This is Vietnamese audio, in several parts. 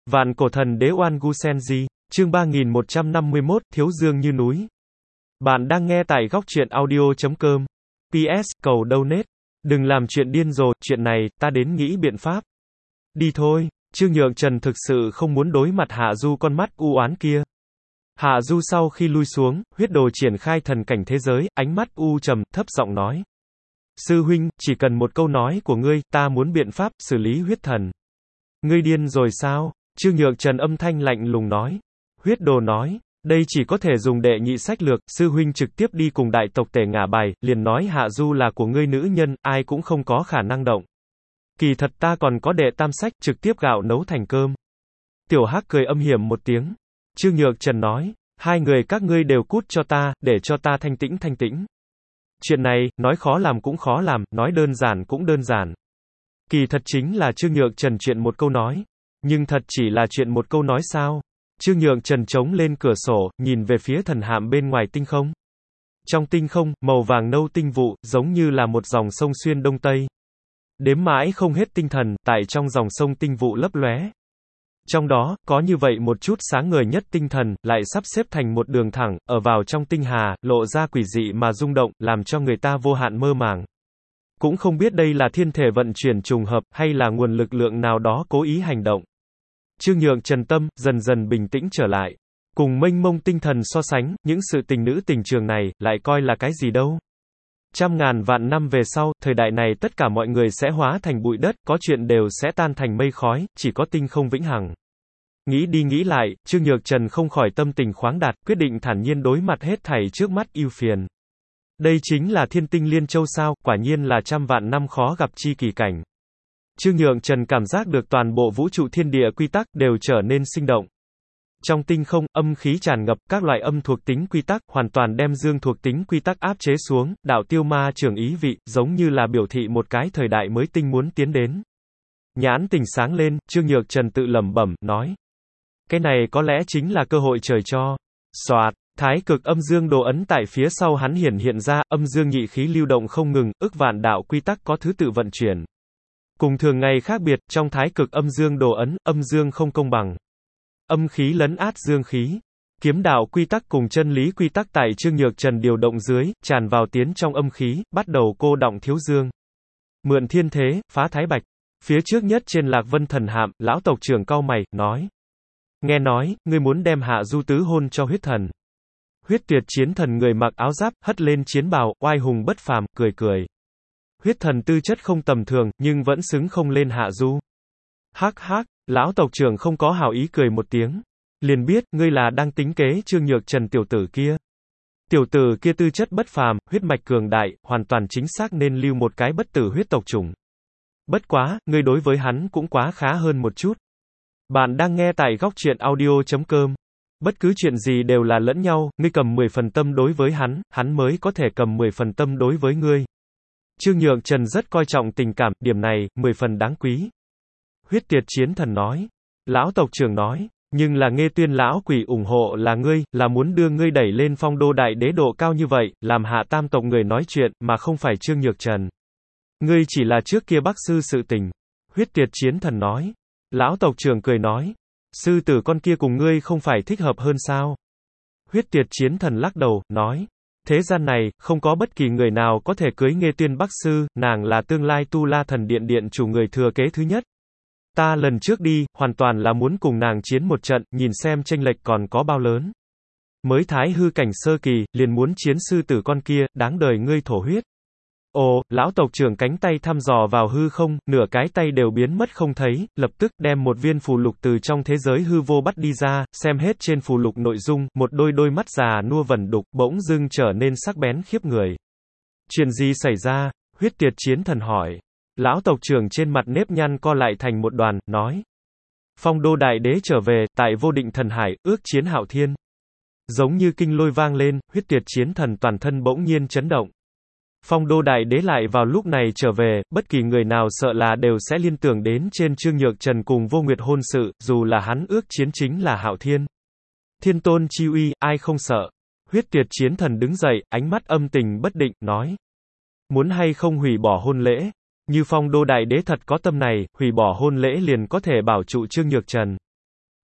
Vạn cổ thần đế Oan Gu Senji, chương 3151, Thiếu Dương như núi. Bạn đang nghe tại góc truyện audio.com. PS, cầu donate. Đừng làm chuyện điên rồ, chuyện này, ta đến nghĩ biện pháp. Đi thôi, Trương Nhượng Trần thực sự không muốn đối mặt Hạ Du con mắt u oán kia. Hạ Du sau khi lui xuống, huyết đồ triển khai thần cảnh thế giới, ánh mắt u trầm, thấp giọng nói. Sư huynh, chỉ cần một câu nói của ngươi, ta muốn biện pháp, xử lý huyết thần. Ngươi điên rồi sao? Trương Nhượng Trần âm thanh lạnh lùng nói. Huyết đồ nói, đây chỉ có thể dùng đệ nhị sách lược, sư huynh trực tiếp đi cùng đại tộc Tề ngả bài, liền nói Hạ Du là của ngươi nữ nhân, ai cũng không có khả năng động. Kỳ thật ta còn có đệ tam sách, trực tiếp gạo nấu thành cơm. Tiểu Hắc cười âm hiểm một tiếng. Trương Nhượng Trần nói, hai người các ngươi đều cút cho ta, để cho ta thanh tĩnh thanh tĩnh. Chuyện này, nói khó làm cũng khó làm, nói đơn giản cũng đơn giản. Kỳ thật chính là Trương Nhượng Trần chuyện một câu nói. Nhưng thật chỉ là chuyện một câu nói sao? Trương Nhượng Trần chống lên cửa sổ, nhìn về phía thần hạm bên ngoài tinh không. Trong tinh không, màu vàng nâu tinh vụ, giống như là một dòng sông xuyên đông tây. Đếm mãi không hết tinh thần, tại trong dòng sông tinh vụ lấp lóe. Trong đó, có như vậy một chút sáng ngời nhất tinh thần, lại sắp xếp thành một đường thẳng, ở vào trong tinh hà, lộ ra quỷ dị mà rung động, làm cho người ta vô hạn mơ màng. Cũng không biết đây là thiên thể vận chuyển trùng hợp, hay là nguồn lực lượng nào đó cố ý hành động. Trương Nhượng Trần tâm, dần dần bình tĩnh trở lại. Cùng mênh mông tinh thần so sánh, những sự tình nữ tình trường này, lại coi là cái gì đâu. Trăm ngàn vạn năm về sau, thời đại này tất cả mọi người sẽ hóa thành bụi đất, có chuyện đều sẽ tan thành mây khói, chỉ có tinh không vĩnh hằng. Nghĩ đi nghĩ lại, Trương Nhượng Trần không khỏi tâm tình khoáng đạt, quyết định thản nhiên đối mặt hết thảy trước mắt ưu phiền. Đây chính là thiên tinh liên châu sao, quả nhiên là trăm vạn năm khó gặp chi kỳ cảnh. Trương Nhượng Trần cảm giác được toàn bộ vũ trụ thiên địa quy tắc đều trở nên sinh động. Trong tinh không, âm khí tràn ngập, các loại âm thuộc tính quy tắc, hoàn toàn đem dương thuộc tính quy tắc áp chế xuống, đạo tiêu ma trưởng ý vị, giống như là biểu thị một cái thời đại mới tinh muốn tiến đến. Nhãn tình sáng lên, Trương Nhượng Trần tự lẩm bẩm, nói. Cái này có lẽ chính là cơ hội trời cho. Soạt, thái cực âm dương đồ ấn tại phía sau hắn hiện ra, âm dương nhị khí lưu động không ngừng, ức vạn đạo quy tắc có thứ tự vận chuyển. Cùng thường ngày khác biệt, trong thái cực âm dương đồ ấn, âm dương không công bằng. Âm khí lấn át dương khí. Kiếm đạo quy tắc cùng chân lý quy tắc tại Trương Nhượng Trần điều động dưới, tràn vào tiến trong âm khí, bắt đầu cô đọng thiếu dương. Mượn thiên thế, phá thái bạch. Phía trước nhất trên Lạc Vân thần hạm, lão tộc trưởng cau mày, nói. Nghe nói, ngươi muốn đem Hạ Du tứ hôn cho huyết thần. Huyết tuyệt chiến thần người mặc áo giáp, hất lên chiến bào, oai hùng bất phàm, cười cười. Huyết thần tư chất không tầm thường, nhưng vẫn xứng không lên Hạ Du. Hắc hắc, lão tộc trưởng không có hảo ý cười một tiếng. Liền biết, ngươi là đang tính kế Trương Nhượng Trần tiểu tử kia. Tiểu tử kia tư chất bất phàm, huyết mạch cường đại, hoàn toàn chính xác nên lưu một cái bất tử huyết tộc chủng. Bất quá, ngươi đối với hắn cũng quá khá hơn một chút. Bạn đang nghe tại góc truyện audio.com. Bất cứ chuyện gì đều là lẫn nhau, ngươi cầm 10 phần tâm đối với hắn, hắn mới có thể cầm 10 phần tâm đối với ngươi. Trương Nhượng Trần rất coi trọng tình cảm, điểm này, 10 phần đáng quý. Huyết Tiệt chiến thần nói. Lão tộc trưởng nói, nhưng là Nghê Tuyên lão quỷ ủng hộ là ngươi, là muốn đưa ngươi đẩy lên phong đô đại đế độ cao như vậy, làm hạ tam tộc người nói chuyện, mà không phải Trương Nhượng Trần. Ngươi chỉ là trước kia Bắc sư sự tình. Huyết Tiệt chiến thần nói. Lão tộc trưởng cười nói. Sư tử con kia cùng ngươi không phải thích hợp hơn sao? Huyết Tiệt chiến thần lắc đầu, nói. Thế gian này, không có bất kỳ người nào có thể cưới Nghê Tuyên Bắc sư, nàng là tương lai Tu La Thần Điện điện chủ người thừa kế thứ nhất. Ta lần trước đi, hoàn toàn là muốn cùng nàng chiến một trận, nhìn xem chênh lệch còn có bao lớn. Mới thái hư cảnh sơ kỳ, liền muốn chiến sư tử con kia, đáng đời ngươi thổ huyết. Ồ, lão tộc trưởng cánh tay thăm dò vào hư không, nửa cái tay đều biến mất không thấy, lập tức đem một viên phù lục từ trong thế giới hư vô bắt đi ra, xem hết trên phù lục nội dung, một đôi mắt già nua vẩn đục, bỗng dưng trở nên sắc bén khiếp người. Chuyện gì xảy ra? Huyết Tiệt chiến thần hỏi. Lão tộc trưởng trên mặt nếp nhăn co lại thành một đoàn, nói. Phong đô đại đế trở về, tại vô định thần hải, ước chiến hạo thiên. Giống như kinh lôi vang lên, huyết tuyệt chiến thần toàn thân bỗng nhiên chấn động. Phong đô đại đế lại vào lúc này trở về, bất kỳ người nào sợ là đều sẽ liên tưởng đến trên Trương Nhượng Trần cùng Vô Nguyệt hôn sự, dù là hắn ước chiến chính là hạo thiên. Thiên tôn chi uy, ai không sợ. Huyết tuyệt chiến thần đứng dậy, ánh mắt âm tình bất định, nói. Muốn hay không hủy bỏ hôn lễ? Như phong đô đại đế thật có tâm này, hủy bỏ hôn lễ liền có thể bảo trụ Trương Nhược Trần.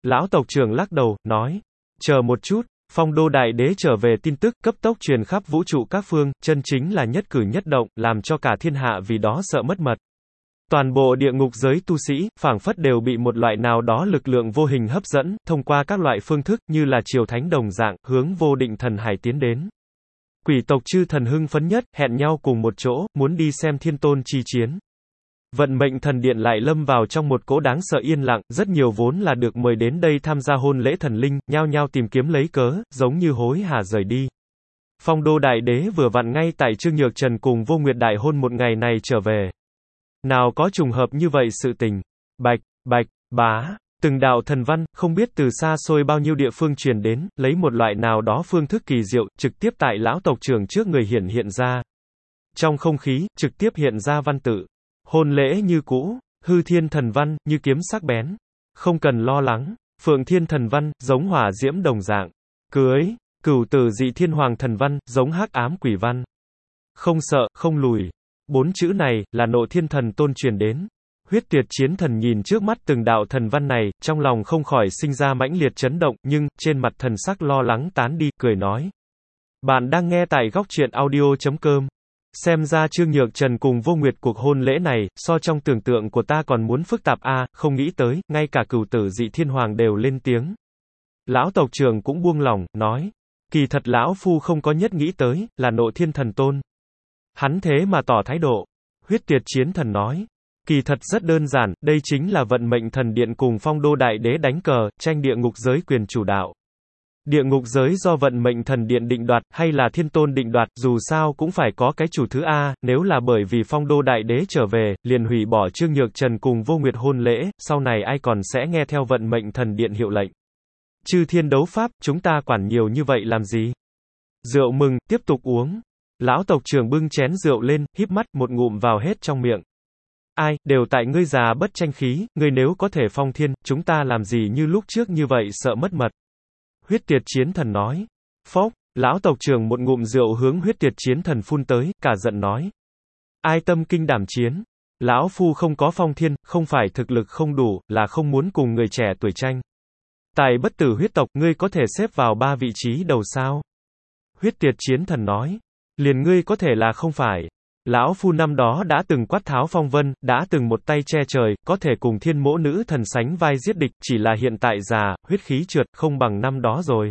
Lão tộc trưởng lắc đầu, nói. Chờ một chút, Phong Đô Đại Đế trở về tin tức cấp tốc truyền khắp vũ trụ các phương, chân chính là nhất cử nhất động, làm cho cả thiên hạ vì đó sợ mất mật. Toàn bộ địa ngục giới tu sĩ, phảng phất đều bị một loại nào đó lực lượng vô hình hấp dẫn, thông qua các loại phương thức, như là triều thánh đồng dạng, hướng vô định thần hải tiến đến. Quỷ tộc chư thần hưng phấn nhất, hẹn nhau cùng một chỗ, muốn đi xem thiên tôn chi chiến. Vận mệnh thần điện lại lâm vào trong một cỗ đáng sợ yên lặng, rất nhiều vốn là được mời đến đây tham gia hôn lễ thần linh, nhao nhao tìm kiếm lấy cớ, giống như hối hả rời đi. Phong Đô Đại Đế vừa vặn ngay tại Trương Nhược Trần cùng Vô Nguyệt đại hôn một ngày này trở về. Nào có trùng hợp như vậy sự tình. Bạch, bạch, bá, từng đạo thần văn, không biết từ xa xôi bao nhiêu địa phương truyền đến, lấy một loại nào đó phương thức kỳ diệu, trực tiếp tại lão tộc trưởng trước người hiện ra. Trong không khí, trực tiếp hiện ra văn tự. Hôn lễ như cũ, hư thiên thần văn, như kiếm sắc bén. Không cần lo lắng, phượng thiên thần văn, giống hỏa diễm đồng dạng. Cưới, cửu tử dị thiên hoàng thần văn, giống hắc ám quỷ văn. Không sợ, không lùi. 4 chữ này, là Nộ Thiên Thần Tôn truyền đến. Huyết Tuyệt Chiến Thần nhìn trước mắt từng đạo thần văn này, trong lòng không khỏi sinh ra mãnh liệt chấn động, nhưng, trên mặt thần sắc lo lắng tán đi, cười nói. Bạn đang nghe tại góc truyện audio.com. Xem ra Trương Nhược Trần cùng Vô Nguyệt cuộc hôn lễ này, so trong tưởng tượng của ta còn muốn phức tạp không nghĩ tới, ngay cả cửu tử dị thiên hoàng đều lên tiếng. Lão tộc trưởng cũng buông lòng, nói. Kỳ thật lão phu không có nhất nghĩ tới, là Nộ Thiên Thần Tôn. Hắn thế mà tỏ thái độ. Huyết Tuyệt Chiến Thần nói. Kỳ thật rất đơn giản, đây chính là vận mệnh thần điện cùng Phong Đô Đại Đế đánh cờ, tranh địa ngục giới quyền chủ đạo. Địa ngục giới do vận mệnh thần điện định đoạt, hay là thiên tôn định đoạt, dù sao cũng phải có cái chủ thứ nếu là bởi vì Phong Đô Đại Đế trở về, liền hủy bỏ Trương Nhược Trần cùng Vô Nguyệt hôn lễ, sau này ai còn sẽ nghe theo vận mệnh thần điện hiệu lệnh. Chư thiên đấu pháp, chúng ta quản nhiều như vậy làm gì? Rượu mừng, tiếp tục uống. Lão tộc trưởng bưng chén rượu lên, híp mắt, một ngụm vào hết trong miệng. Ai, đều tại ngươi già bất tranh khí, ngươi nếu có thể phong thiên, chúng ta làm gì như lúc trước như vậy sợ mất mật. Huyết Tuyệt Chiến Thần nói. Phốc, lão tộc trưởng một ngụm rượu hướng Huyết Tuyệt Chiến Thần phun tới, cả giận nói. Ai tâm kinh đảm chiến? Lão phu không có phong thiên, không phải thực lực không đủ, là không muốn cùng người trẻ tuổi tranh. Tài bất tử huyết tộc, ngươi có thể xếp vào 3 vị trí đầu sao? Huyết Tuyệt Chiến Thần nói. Liền ngươi có thể là không phải. Lão phu năm đó đã từng quát tháo phong vân, đã từng một tay che trời, có thể cùng thiên mỗ nữ thần sánh vai giết địch, chỉ là hiện tại già, huyết khí trượt, không bằng năm đó rồi.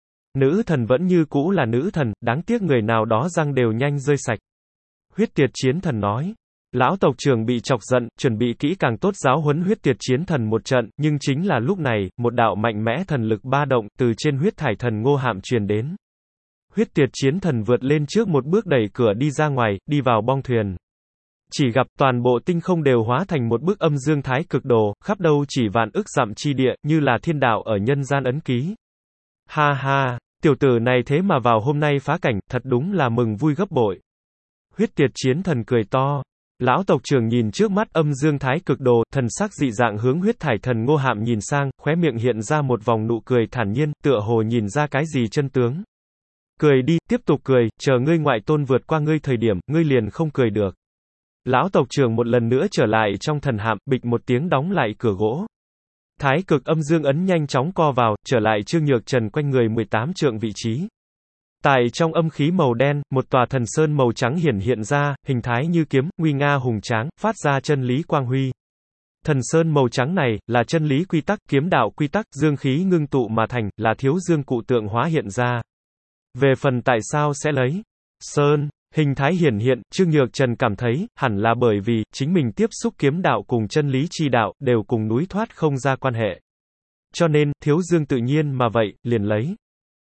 Nữ thần vẫn như cũ là nữ thần, đáng tiếc người nào đó răng đều nhanh rơi sạch. Huyết Tuyệt Chiến Thần nói. Lão tộc trưởng bị chọc giận, chuẩn bị kỹ càng tốt giáo huấn Huyết Tuyệt Chiến Thần một trận, nhưng chính là lúc này, một đạo mạnh mẽ thần lực ba động, từ trên huyết thải thần Ngô Hạm truyền đến. Huyết Tuyệt Chiến Thần vượt lên trước một bước đẩy cửa đi ra ngoài, đi vào bong thuyền. Chỉ gặp toàn bộ tinh không đều hóa thành một bức âm dương thái cực đồ, khắp đâu chỉ vạn ức dặm chi địa, như là thiên đạo ở nhân gian ấn ký. Ha ha, tiểu tử này thế mà vào hôm nay phá cảnh, thật đúng là mừng vui gấp bội. Huyết Tuyệt Chiến Thần cười to. Lão tộc trưởng nhìn trước mắt âm dương thái cực đồ, thần sắc dị dạng hướng huyết thải thần Ngô Hạm nhìn sang, khóe miệng hiện ra một vòng nụ cười thản nhiên, tựa hồ nhìn ra cái gì chân tướng. Cười đi, tiếp tục cười, chờ ngươi ngoại tôn vượt qua ngươi thời điểm, ngươi liền không cười được. Lão tộc trưởng một lần nữa trở lại trong thần hạm, bịch một tiếng đóng lại cửa gỗ. Thái cực âm dương ấn nhanh chóng co vào, trở lại Trương Nhược Trần quanh người 18 trượng vị trí. Tại trong âm khí màu đen, một tòa thần sơn màu trắng hiện ra, hình thái như kiếm, nguy nga hùng tráng, phát ra chân lý quang huy. Thần sơn màu trắng này, là chân lý quy tắc, kiếm đạo quy tắc, dương khí ngưng tụ mà thành, là thiếu dương cụ tượng hóa hiện ra. Về phần tại sao sẽ lấy sơn, hình thái hiển hiện, Trương Nhược Trần cảm thấy, hẳn là bởi vì, chính mình tiếp xúc kiếm đạo cùng chân lý chi đạo, đều cùng núi thoát không ra quan hệ. Cho nên, thiếu dương tự nhiên mà vậy, liền lấy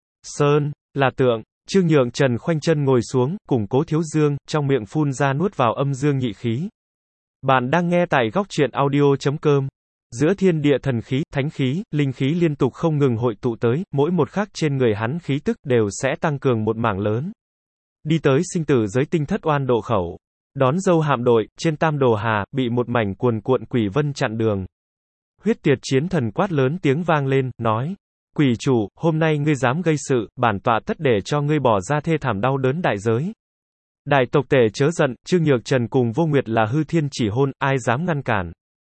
sơn, là tượng. Trương Nhược Trần khoanh chân ngồi xuống, củng cố thiếu dương, trong miệng phun ra nuốt vào âm dương nhị khí. Bạn đang nghe tại góc truyện audio.com. Giữa thiên địa thần khí, thánh khí, linh khí liên tục không ngừng hội tụ tới, mỗi một khắc trên người hắn khí tức đều sẽ tăng cường một mảng lớn. Đi tới sinh tử giới tinh thất oan độ khẩu. Đón dâu hạm đội, trên Tam Đồ Hà, bị một mảnh cuồn cuộn quỷ vân chặn đường. Huyết Tuyệt Chiến Thần quát lớn tiếng vang lên, nói. Quỷ chủ, hôm nay ngươi dám gây sự, bản tọa tất để cho ngươi bỏ ra thê thảm đau đớn đại giới. Đại tộc tể chớ giận, Trương Nhược Trần cùng Vô Nguyệt là hư thiên chỉ hôn, ai dám ngăn cản.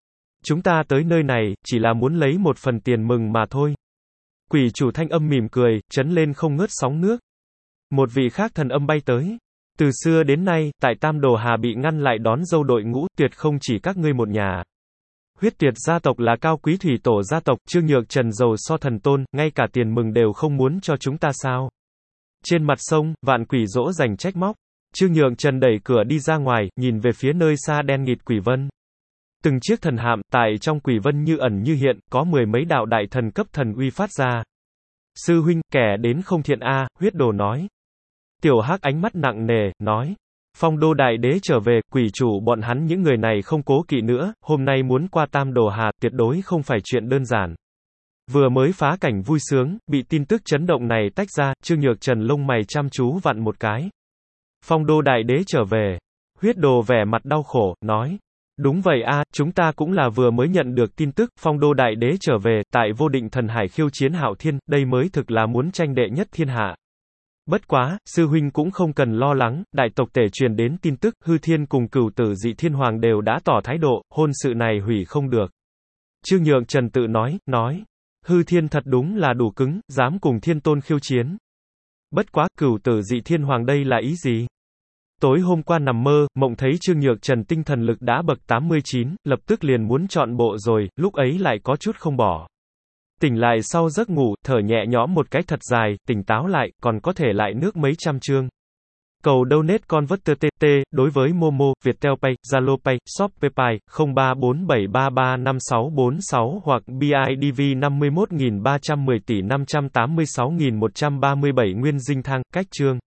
Chúng ta tới nơi này, chỉ là muốn lấy một phần tiền mừng mà thôi. Quỷ chủ thanh âm mỉm cười, trấn lên không ngớt sóng nước. Một vị khác thần âm bay tới. Từ xưa đến nay, tại Tam Đồ Hà bị ngăn lại đón dâu đội ngũ, tuyệt không chỉ các ngươi một nhà. Huyết Tiệt gia tộc là cao quý thủy tổ gia tộc, Trương Nhược Trần giàu so thần tôn, ngay cả tiền mừng đều không muốn cho chúng ta sao? Trên mặt sông, vạn quỷ dỗ dành trách móc. Trương Nhược Trần đẩy cửa đi ra ngoài, nhìn về phía nơi xa đen nghịt quỷ vân. Từng chiếc thần hạm, tại trong quỷ vân như ẩn như hiện, có mười mấy đạo đại thần cấp thần uy phát ra. Sư huynh, kẻ đến không thiện a, Huyết Đồ nói. Tiểu Hắc ánh mắt nặng nề, nói. Phong Đô Đại Đế trở về, quỷ chủ bọn hắn những người này không cố kỵ nữa, hôm nay muốn qua Tam Đồ Hà, tuyệt đối không phải chuyện đơn giản. Vừa mới phá cảnh vui sướng, bị tin tức chấn động này tách ra, Trương Nhược Trần lông mày chăm chú vặn một cái. Phong Đô Đại Đế trở về. Huyết Đồ vẻ mặt đau khổ, nói. Đúng vậy a, chúng ta cũng là vừa mới nhận được tin tức, Phong Đô Đại Đế trở về, tại Vô Định Thần Hải khiêu chiến Hạo Thiên, đây mới thực là muốn tranh đệ nhất thiên hạ. Bất quá, sư huynh cũng không cần lo lắng, đại tộc tể truyền đến tin tức, Hư Thiên cùng Cửu Tử Dị Thiên Hoàng đều đã tỏ thái độ, hôn sự này hủy không được. Trương Nhược Trần tự nói, Hư Thiên thật đúng là đủ cứng, dám cùng Thiên Tôn khiêu chiến. Bất quá, Cửu Tử Dị Thiên Hoàng đây là ý gì? Tối hôm qua nằm mơ, mộng thấy Trương Nhược Trần tinh thần lực đã bậc 89, lập tức liền muốn chọn bộ rồi, lúc ấy lại có chút không bỏ. Tỉnh lại sau giấc ngủ, thở nhẹ nhõm một cái thật dài, tỉnh táo lại, còn có thể lại nước mấy trăm chương. Cầu donate converter TT, đối với Momo, Viettel Pay, Zalo Pay, Shopee Pay, 0347335646 hoặc BIDV 51.310 tỷ 586.137 nguyên dinh thang, cách chương.